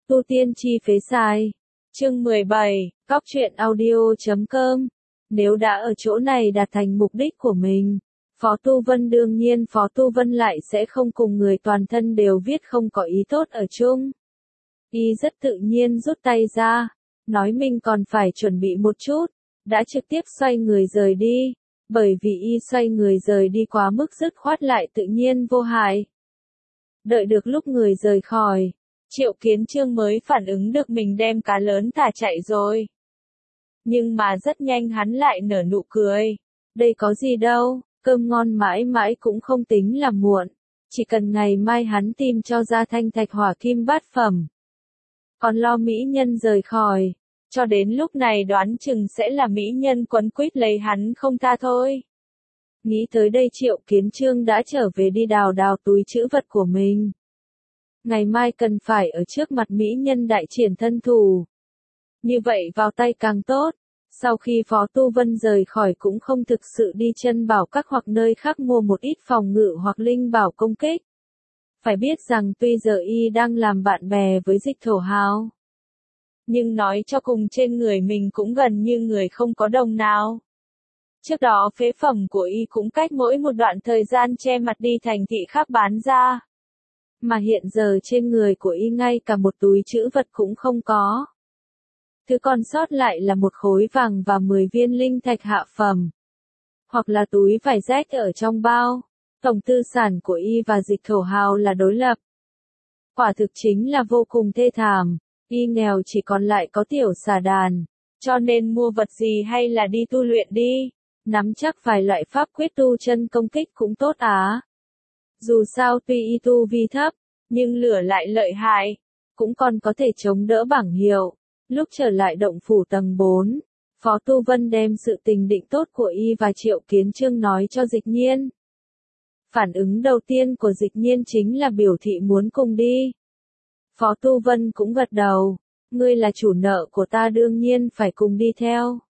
Tu tiên chi phế sai. Chương 17, Góc truyện audio.com. Nếu đã ở chỗ này đạt thành mục đích của mình, Phó Tu Vân đương nhiên Phó Tu Vân lại sẽ không cùng người toàn thân đều viết không có ý tốt ở chung. Y rất tự nhiên rút tay ra, nói mình còn phải chuẩn bị một chút, đã trực tiếp xoay người rời đi, bởi vì Y xoay người rời đi quá mức dứt khoát lại tự nhiên vô hại. Đợi được lúc người rời khỏi, Triệu Kiến Chương mới phản ứng được mình đem cá lớn thả chạy rồi. Nhưng mà rất nhanh hắn lại nở nụ cười. Đây có gì đâu, cơm ngon mãi mãi cũng không tính là muộn. Chỉ cần ngày mai hắn tìm cho ra thanh thạch hỏa kim bát phẩm. Còn lo mỹ nhân rời khỏi, cho đến lúc này đoán chừng sẽ là mỹ nhân quấn quýt lấy hắn không tha thôi. Nghĩ tới đây Triệu Kiến Chương đã trở về đi đào túi trữ vật của mình. Ngày mai cần phải ở trước mặt mỹ nhân đại triển thân thủ. Như vậy vào tay càng tốt. Sau khi Phó Tu Vân rời khỏi cũng không thực sự đi chân bảo các hoặc nơi khác mua một ít phòng ngự hoặc linh bảo công kích. Phải biết rằng tuy giờ Y đang làm bạn bè với Dịch Thổ Hào, nhưng nói cho cùng trên người mình cũng gần như người không có đồng nào. Trước đó phế phẩm của Y cũng cách mỗi một đoạn thời gian che mặt đi thành thị khác bán ra. Mà hiện giờ trên người của Y ngay cả một túi trữ vật cũng không có. Thứ còn sót lại là một khối vàng và 10 viên linh thạch hạ phẩm. Hoặc là túi vải rách ở trong bao. Tổng tư sản của Y và Dịch Thổ Hào là đối lập. Quả thực chính là vô cùng thê thảm. Y nghèo chỉ còn lại có tiểu xà đàn. Cho nên mua vật gì hay là đi tu luyện đi. Nắm chắc vài loại pháp quyết tu chân công kích cũng tốt á. Dù sao tuy Y tu vi thấp, nhưng lửa lại lợi hại. Cũng còn có thể chống đỡ bảng hiệu. Lúc trở lại động phủ tầng 4, Phó Tu Vân đem sự tình định tốt của Y và Triệu Kiến Chương nói cho Dịch Nhiên. Phản ứng đầu tiên của Dịch Nhiên chính là biểu thị muốn cùng đi. Phó Tu Vân cũng gật đầu, ngươi là chủ nợ của ta đương nhiên phải cùng đi theo.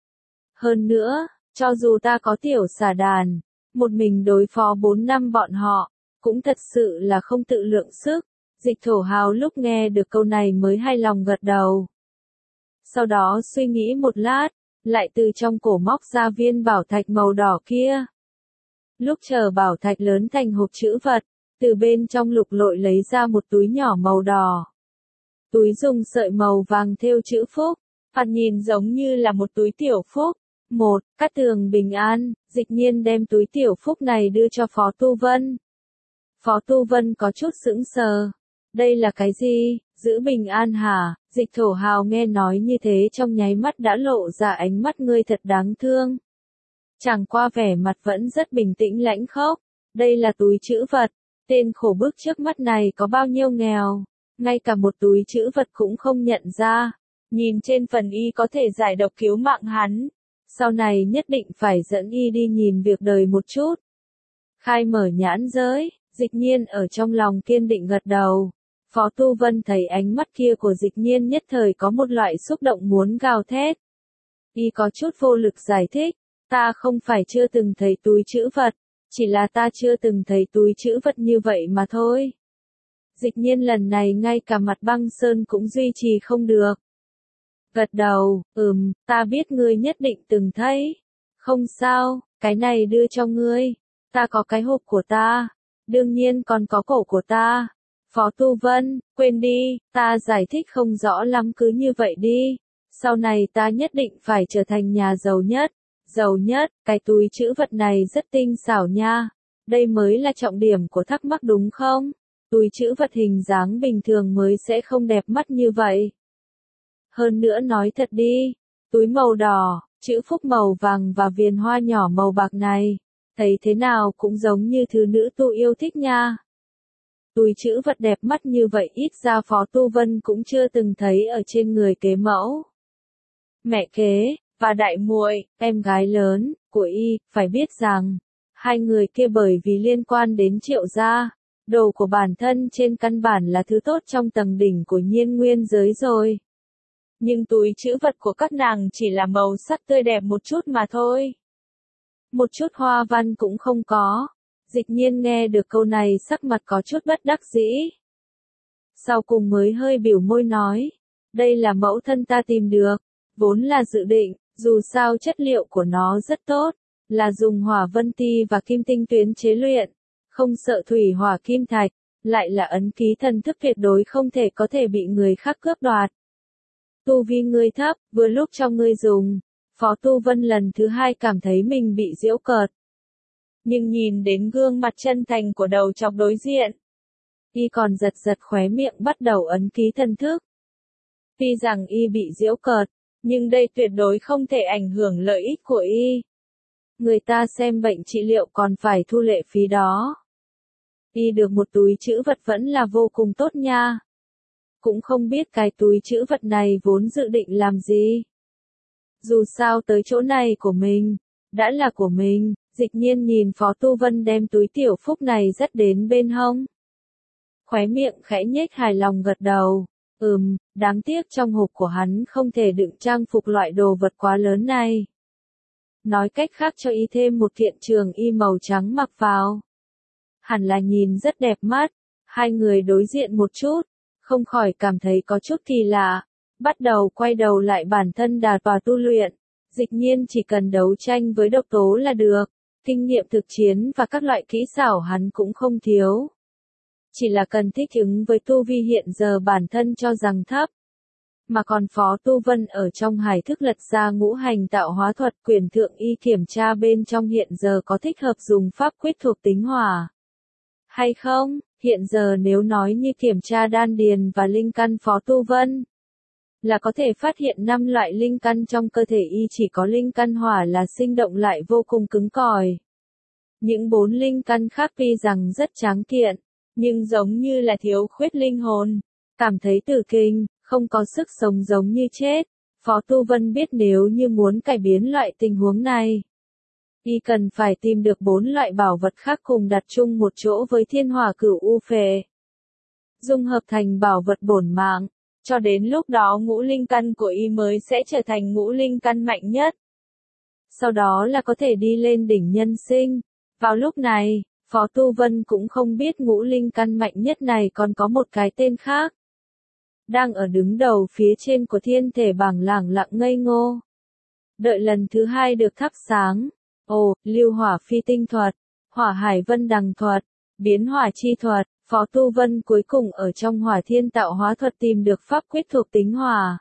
Hơn nữa, cho dù ta có tiểu xà đàn, một mình đối phó 4 năm bọn họ, cũng thật sự là không tự lượng sức. Dịch Thổ Hào lúc nghe được câu này mới hài lòng gật đầu. Sau đó suy nghĩ một lát, lại từ trong cổ móc ra viên bảo thạch màu đỏ kia. Lúc chờ bảo thạch lớn thành hộp trữ vật, từ bên trong lục lội lấy ra một túi nhỏ màu đỏ. Túi dùng sợi màu vàng thêu chữ phúc, thoạt nhìn giống như là một túi tiểu phúc. Cát tường bình an. Dịch Nhiên đem túi tiểu phúc này đưa cho Phó Tu Vân. Phó Tu Vân có chút sững sờ. Đây là cái gì? Giữ bình an hả? Dịch Thổ Hào nghe nói như thế trong nháy mắt đã lộ ra ánh mắt ngươi thật đáng thương. Chẳng qua vẻ mặt vẫn rất bình tĩnh lãnh khốc. Đây là túi trữ vật. Tên khổ bức trước mắt này có bao nhiêu nghèo. Ngay cả một túi trữ vật cũng không nhận ra. Nhìn trên phần Y có thể giải độc cứu mạng hắn. Sau này nhất định phải dẫn Y đi nhìn việc đời một chút. Khai mở nhãn giới, Dịch Nhiên ở trong lòng kiên định gật đầu. Phó Tu Vân thấy ánh mắt kia của Dịch Nhiên nhất thời có một loại xúc động muốn gào thét. Y có chút vô lực giải thích, ta không phải chưa từng thấy túi trữ vật, chỉ là ta chưa từng thấy túi trữ vật như vậy mà thôi. Dịch Nhiên lần này ngay cả mặt băng sơn cũng duy trì không được. Gật đầu, ta biết ngươi nhất định từng thấy. Không sao, cái này đưa cho ngươi. Ta có cái hộp của ta. Đương nhiên còn có cổ của ta. Phó Tu Vân, quên đi, ta giải thích không rõ lắm cứ như vậy đi. Sau này ta nhất định phải trở thành nhà giàu nhất. Giàu nhất, cái túi trữ vật này rất tinh xảo nha. Đây mới là trọng điểm của thắc mắc đúng không? Túi trữ vật hình dáng bình thường mới sẽ không đẹp mắt như vậy. Hơn nữa nói thật đi, túi màu đỏ, chữ phúc màu vàng và viền hoa nhỏ màu bạc này, thấy thế nào cũng giống như thứ nữ tu yêu thích nha. Túi trữ vật đẹp mắt như vậy ít ra Phó Tu Vân cũng chưa từng thấy ở trên người kế mẫu. Mẹ kế, và đại muội, em gái lớn, của Y, phải biết rằng, hai người kia bởi vì liên quan đến Triệu gia, đồ của bản thân trên căn bản là thứ tốt trong tầng đỉnh của nhiên nguyên giới rồi. Nhưng túi trữ vật của các nàng chỉ là màu sắc tươi đẹp một chút mà thôi. Một chút hoa văn cũng không có. Dịch Nhiên nghe được câu này sắc mặt có chút bất đắc dĩ. sau cùng mới hơi biểu môi nói, đây là mẫu thân ta tìm được, vốn là dự định, dù sao chất liệu của nó rất tốt, là dùng hỏa vân ti và kim tinh tuyến chế luyện, không sợ thủy hỏa kim thạch, lại là ấn ký thần thức tuyệt đối không thể có thể bị người khác cướp đoạt. Tu vi ngươi thấp, vừa lúc cho ngươi dùng, Phó Tu Vân lần thứ hai cảm thấy mình bị giễu cợt. Nhưng nhìn đến gương mặt chân thành của đầu chọc đối diện, y còn giật giật khóe miệng bắt đầu ấn ký thần thức. Tuy rằng y bị giễu cợt, nhưng đây tuyệt đối không thể ảnh hưởng lợi ích của y. Người ta xem bệnh trị liệu còn phải thu lệ phí đó. Y được một túi trữ vật vẫn là vô cùng tốt nha. Cũng không biết cái túi trữ vật này vốn dự định làm gì. Dù sao tới chỗ này của mình, đã là của mình, Dịch Nhiên nhìn Phó Tu Vân đem túi tiểu phúc này dắt đến bên hông. Khóe miệng khẽ nhếch hài lòng gật đầu. Đáng tiếc trong hộp của hắn không thể đựng trang phục loại đồ vật quá lớn này. Nói cách khác cho y thêm một kiện trường y màu trắng mặc vào. Hẳn là nhìn rất đẹp mắt, hai người đối diện một chút, không khỏi cảm thấy có chút kỳ lạ, bắt đầu quay đầu lại bản thân đà tọa tu luyện. Dịch Nhiên chỉ cần đấu tranh với độc tố là được, kinh nghiệm thực chiến và các loại kỹ xảo hắn cũng không thiếu. Chỉ là cần thích ứng với tu vi hiện giờ bản thân cho rằng thấp. Mà còn Phó Tu Vân ở trong hải thức lật ra ngũ hành tạo hóa thuật quyền thượng y kiểm tra bên trong hiện giờ có thích hợp dùng pháp quyết thuộc tính hỏa. Hay không, hiện giờ nếu nói như kiểm tra đan điền và linh căn Phó Tu Vân, là có thể phát hiện 5 loại linh căn trong cơ thể y chỉ có linh căn hỏa là sinh động lại vô cùng cứng cỏi. Những 4 linh căn khác tuy rằng rất tráng kiện, nhưng giống như là thiếu khuyết linh hồn, cảm thấy tử kinh, không có sức sống giống như chết. Phó Tu Vân biết nếu như muốn cải biến loại tình huống này, y cần phải tìm được 4 loại bảo vật khác cùng đặt chung một chỗ với thiên hỏa cửu u phệ. Dung hợp thành bảo vật bổn mạng, cho đến lúc đó ngũ linh căn của y mới sẽ trở thành ngũ linh căn mạnh nhất. Sau đó là có thể đi lên đỉnh nhân sinh. Vào lúc này, Phó Tu Vân cũng không biết ngũ linh căn mạnh nhất này còn có một cái tên khác. Đang ở đứng đầu phía trên của thiên thể bảng lẳng lặng ngây ngô. Đợi lần thứ hai được thắp sáng. Lưu hỏa phi tinh thuật, hỏa hải vân đằng thuật, biến hỏa chi thuật, Phó Tu Vân cuối cùng ở trong hỏa thiên tạo hóa thuật tìm được pháp quyết thuộc tính hỏa.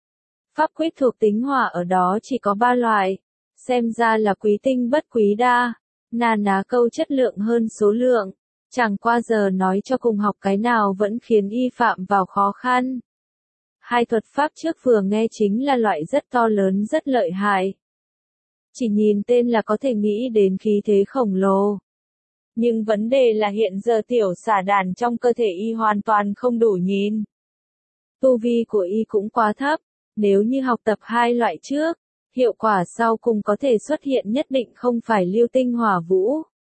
Pháp quyết thuộc tính hỏa ở đó chỉ có 3 loại, xem ra là quý tinh bất quý đa, na ná câu chất lượng hơn số lượng, chẳng qua giờ nói cho cùng học cái nào vẫn khiến y phạm vào khó khăn. Hai thuật pháp trước vừa nghe chính là loại rất to lớn rất lợi hại. Chỉ nhìn tên là có thể nghĩ đến khí thế khổng lồ. Nhưng vấn đề là hiện giờ tiểu xả đàn trong cơ thể y hoàn toàn không đủ nhìn. Tu vi của y cũng quá thấp, nếu như học tập 2 loại trước, hiệu quả sau cùng có thể xuất hiện nhất định không phải lưu tinh hỏa vũ.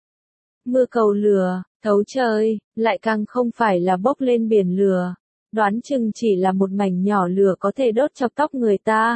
Mưa cầu lửa, thấu trời, lại càng không phải là bốc lên biển lửa, đoán chừng chỉ là một mảnh nhỏ lửa có thể đốt chọc tóc người ta.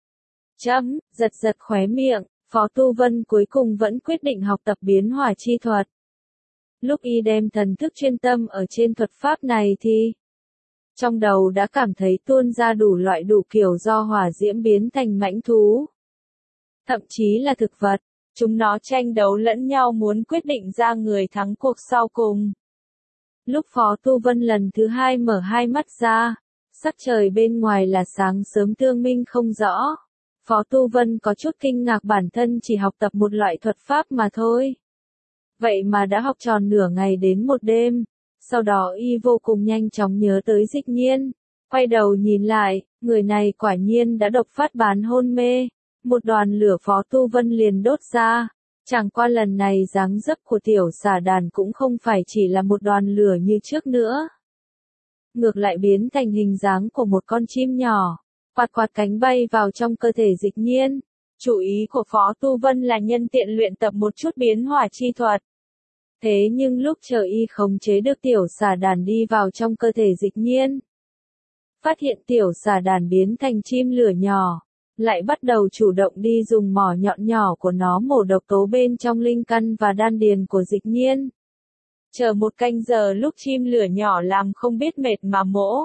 Giật giật khóe miệng, Phó Tu Vân cuối cùng vẫn quyết định học tập biến hỏa chi thuật. Lúc y đem thần thức chuyên tâm ở trên thuật pháp này thì trong đầu đã cảm thấy tuôn ra đủ loại đủ kiểu do hỏa diễm biến thành mãnh thú. Thậm chí là thực vật, chúng nó tranh đấu lẫn nhau muốn quyết định ra người thắng cuộc sau cùng. Lúc Phó Tu Vân lần thứ hai mở hai mắt ra, sắc trời bên ngoài là sáng sớm tương minh không rõ. Phó Tu Vân có chút kinh ngạc bản thân chỉ học tập một loại thuật pháp mà thôi. Vậy mà đã học tròn nửa ngày đến một đêm, sau đó y vô cùng nhanh chóng nhớ tới Dịch Nhiên, quay đầu nhìn lại, người này quả nhiên đã độc phát bán hôn mê, một đoàn lửa Phó Tu Vân liền đốt ra, chẳng qua lần này dáng dấp của tiểu xả đàn cũng không phải chỉ là một đoàn lửa như trước nữa. Ngược lại biến thành hình dáng của một con chim nhỏ, quạt quạt cánh bay vào trong cơ thể Dịch Nhiên. Chủ ý của Phó Tu Vân là nhân tiện luyện tập một chút biến hỏa chi thuật. Thế nhưng lúc chờ y khống chế được tiểu xả đàn đi vào trong cơ thể Dịch Nhiên, phát hiện tiểu xả đàn biến thành chim lửa nhỏ, lại bắt đầu chủ động đi dùng mỏ nhọn nhỏ của nó mổ độc tố bên trong linh căn và đan điền của Dịch Nhiên. Chờ một canh giờ lúc chim lửa nhỏ làm không biết mệt mà mỗ.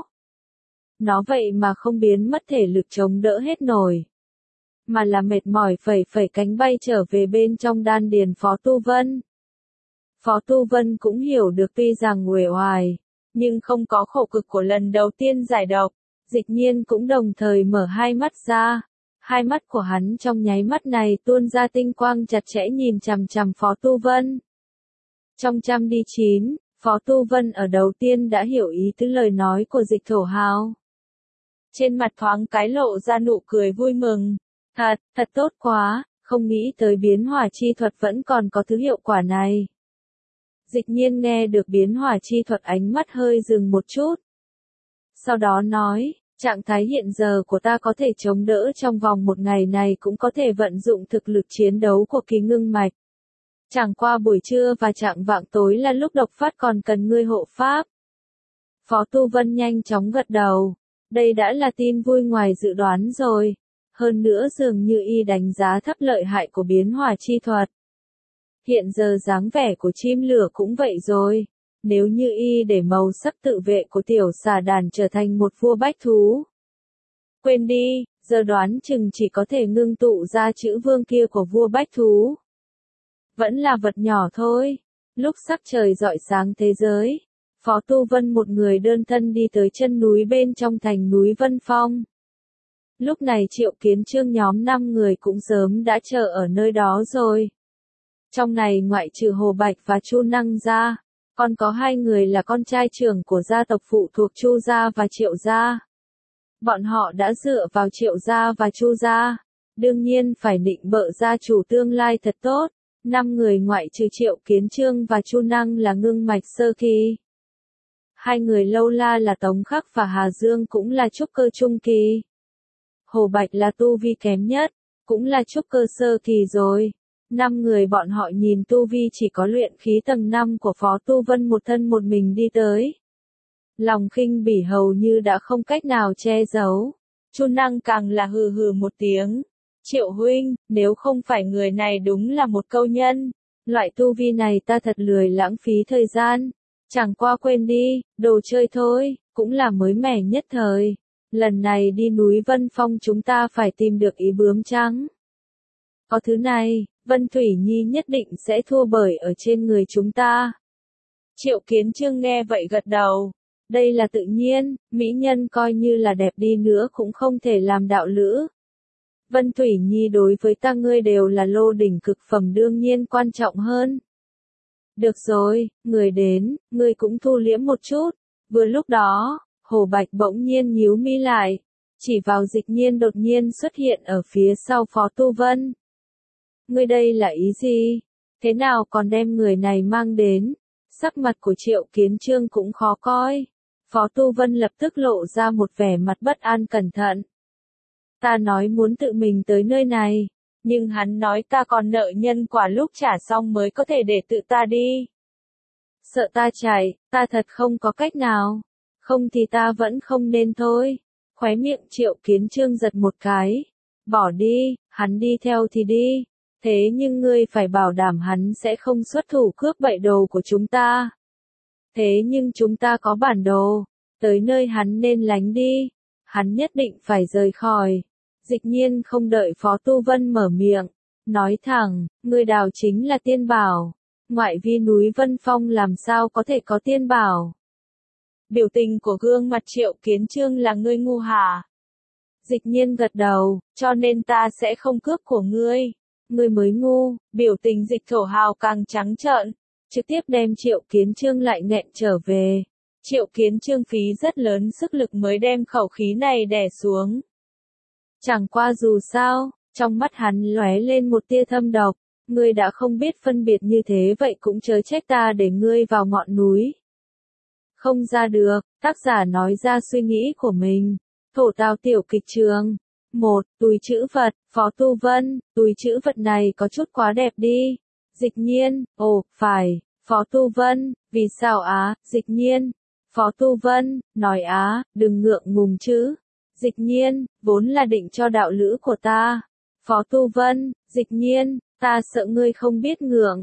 Nó vậy mà không biến mất thể lực chống đỡ hết nổi. Mà là mệt mỏi phẩy phẩy cánh bay trở về bên trong đan điền Phó Tu Vân. Phó Tu Vân cũng hiểu được tuy rằng uể oải, nhưng không có khổ cực của lần đầu tiên giải độc. Dịch nhiên cũng đồng thời mở hai mắt ra. Hai mắt của hắn trong nháy mắt này tuôn ra tinh quang chặt chẽ nhìn chằm chằm Phó Tu Vân. Trong trăm đi chín, Phó Tu Vân ở đầu tiên đã hiểu ý tứ lời nói của Dịch Thổ Hào. Trên mặt thoáng cái lộ ra nụ cười vui mừng. Thật tốt quá, không nghĩ tới biến hỏa chi thuật vẫn còn có thứ hiệu quả này. Dịch nhiên nghe được biến hỏa chi thuật ánh mắt hơi dừng một chút. Sau đó nói, trạng thái hiện giờ của ta có thể chống đỡ trong vòng một ngày này cũng có thể vận dụng thực lực chiến đấu của kỳ ngưng mạch. Chẳng qua buổi trưa và trạng vạng tối là lúc độc phát còn cần ngươi hộ pháp. Phó Tu Vân nhanh chóng gật đầu. Đây đã là tin vui ngoài dự đoán rồi. Hơn nữa dường như y đánh giá thấp lợi hại của biến hỏa chi thuật. Hiện giờ dáng vẻ của chim lửa cũng vậy rồi. Nếu như y để màu sắc tự vệ của tiểu xà đàn trở thành một vua bách thú. Quên đi, giờ đoán chừng chỉ có thể ngưng tụ ra chữ vương kia của vua bách thú. Vẫn là vật nhỏ thôi. Lúc sắc trời rọi sáng thế giới, Phó Tu Vân một người đơn thân đi tới chân núi bên trong thành núi Vân Phong. Lúc này Triệu Kiến Chương nhóm 5 người cũng sớm đã chờ ở nơi đó rồi. Trong này ngoại trừ Hồ Bạch và Chu Năng ra, còn có 2 người là con trai trưởng của gia tộc phụ thuộc Chu gia và Triệu gia. Bọn họ đã dựa vào Triệu gia và Chu gia, đương nhiên phải định bợ gia chủ tương lai thật tốt. 5 người ngoại trừ Triệu Kiến Chương và Chu Năng là ngưng mạch sơ kỳ. 2 người lâu la là Tống Khắc và Hà Dương cũng là trúc cơ trung kỳ. Hồ Bạch là tu vi kém nhất, cũng là trúc cơ sơ kỳ rồi. 5 người bọn họ nhìn tu vi chỉ có luyện khí tầng 5 của Phó Tu Vân một thân một mình đi tới. Lòng khinh bỉ hầu như đã không cách nào che giấu. Chu Năng càng là hừ hừ một tiếng. Triệu huynh, nếu không phải người này đúng là một câu nhân. Loại tu vi này ta thật lười lãng phí thời gian. Chẳng qua quên đi, đồ chơi thôi, cũng là mới mẻ nhất thời. Lần này đi núi Vân Phong chúng ta phải tìm được ý bướm trắng. Có thứ này, Vân Thủy Nhi nhất định sẽ thua bởi ở trên người chúng ta. Triệu Kiến Chương nghe vậy gật đầu. Đây là tự nhiên, mỹ nhân coi như là đẹp đi nữa cũng không thể làm đạo lữ. Vân Thủy Nhi đối với ta ngươi đều là lô đỉnh cực phẩm đương nhiên quan trọng hơn. Được rồi, người đến, ngươi cũng thu liễm một chút. Vừa lúc đó, Hồ Bạch bỗng nhiên nhíu mi lại, chỉ vào Dịch Nhiên đột nhiên xuất hiện ở phía sau Phó Tu Vân. Ngươi đây là ý gì? Thế nào còn đem người này mang đến? Sắc mặt của Triệu Kiến Chương cũng khó coi. Phó Tu Vân lập tức lộ ra một vẻ mặt bất an cẩn thận. Ta nói muốn tự mình tới nơi này, nhưng hắn nói ta còn nợ nhân quả lúc trả xong mới có thể để tự ta đi. Sợ ta chạy, ta thật không có cách nào. Không thì ta vẫn không nên thôi. Khóe miệng Triệu Kiến Chương giật một cái. Bỏ đi, hắn đi theo thì đi. Thế nhưng ngươi phải bảo đảm hắn sẽ không xuất thủ cướp bậy đồ của chúng ta. Thế nhưng chúng ta có bản đồ. Tới nơi hắn nên lánh đi. Hắn nhất định phải rời khỏi. Dịch Nhiên không đợi Phó Tu Vân mở miệng. Nói thẳng, ngươi đào chính là tiên bảo. Ngoại vi núi Vân Phong làm sao có thể có tiên bảo. Biểu tình của gương mặt Triệu Kiến Chương là ngươi ngu hả? Dịch Nhiên gật đầu, cho nên ta sẽ không cướp của ngươi. Ngươi mới ngu, biểu tình Dịch Thổ Hào càng trắng trợn, trực tiếp đem Triệu Kiến Chương lại nghẹn trở về. Triệu Kiến Chương phí rất lớn sức lực mới đem khẩu khí này đè xuống. Chẳng qua dù sao, trong mắt hắn lóe lên một tia thâm độc, ngươi đã không biết phân biệt như thế vậy cũng chớ trách ta để ngươi vào ngọn núi. Không ra được, tác giả nói ra suy nghĩ của mình. Thổ Tào tiểu kịch trường. 1. Túi trữ vật, Phó Tu Vân, túi trữ vật này có chút quá đẹp đi. Dịch Nhiên, ồ, phải, Phó Tu Vân, vì sao á, Dịch Nhiên. Phó Tu Vân, nói á, đừng ngượng ngùng chứ. Dịch Nhiên, vốn là định cho đạo lữ của ta. Phó Tu Vân, Dịch Nhiên, ta sợ ngươi không biết ngượng.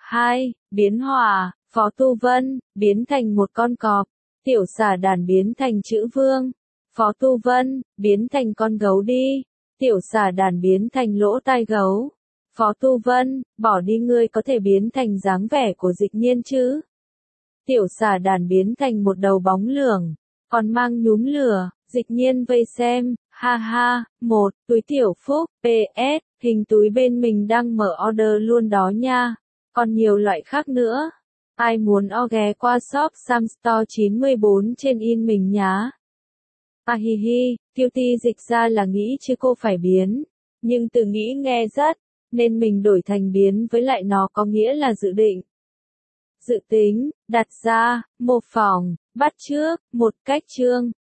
2. Biến hỏa, Phó Tu Vân, biến thành một con cọp. Tiểu xà đàn biến thành chữ vương. Phó Tu Vân, biến thành con gấu đi. Tiểu xà đàn biến thành lỗ tai gấu. Phó Tu Vân, bỏ đi, ngươi có thể biến thành dáng vẻ của Dịch Nhiên chứ? Tiểu xà đàn biến thành một đầu bóng lưỡng, còn mang nhúm lửa. Dịch Nhiên vây xem, ha ha. Một, túi tiểu phúc, PS, hình túi bên mình đang mở order luôn đó nha. Còn nhiều loại khác nữa. Ai muốn ghé qua shop Sam Store 94 trên in mình nhá. Hi hi, Tiêu Ti dịch ra là nghĩ chứ cô phải biến. Nhưng từ nghĩ nghe rất, nên mình đổi thành biến, với lại nó có nghĩa là dự định. Dự tính, đặt ra, mô phỏng, bắt chước, một cách chương.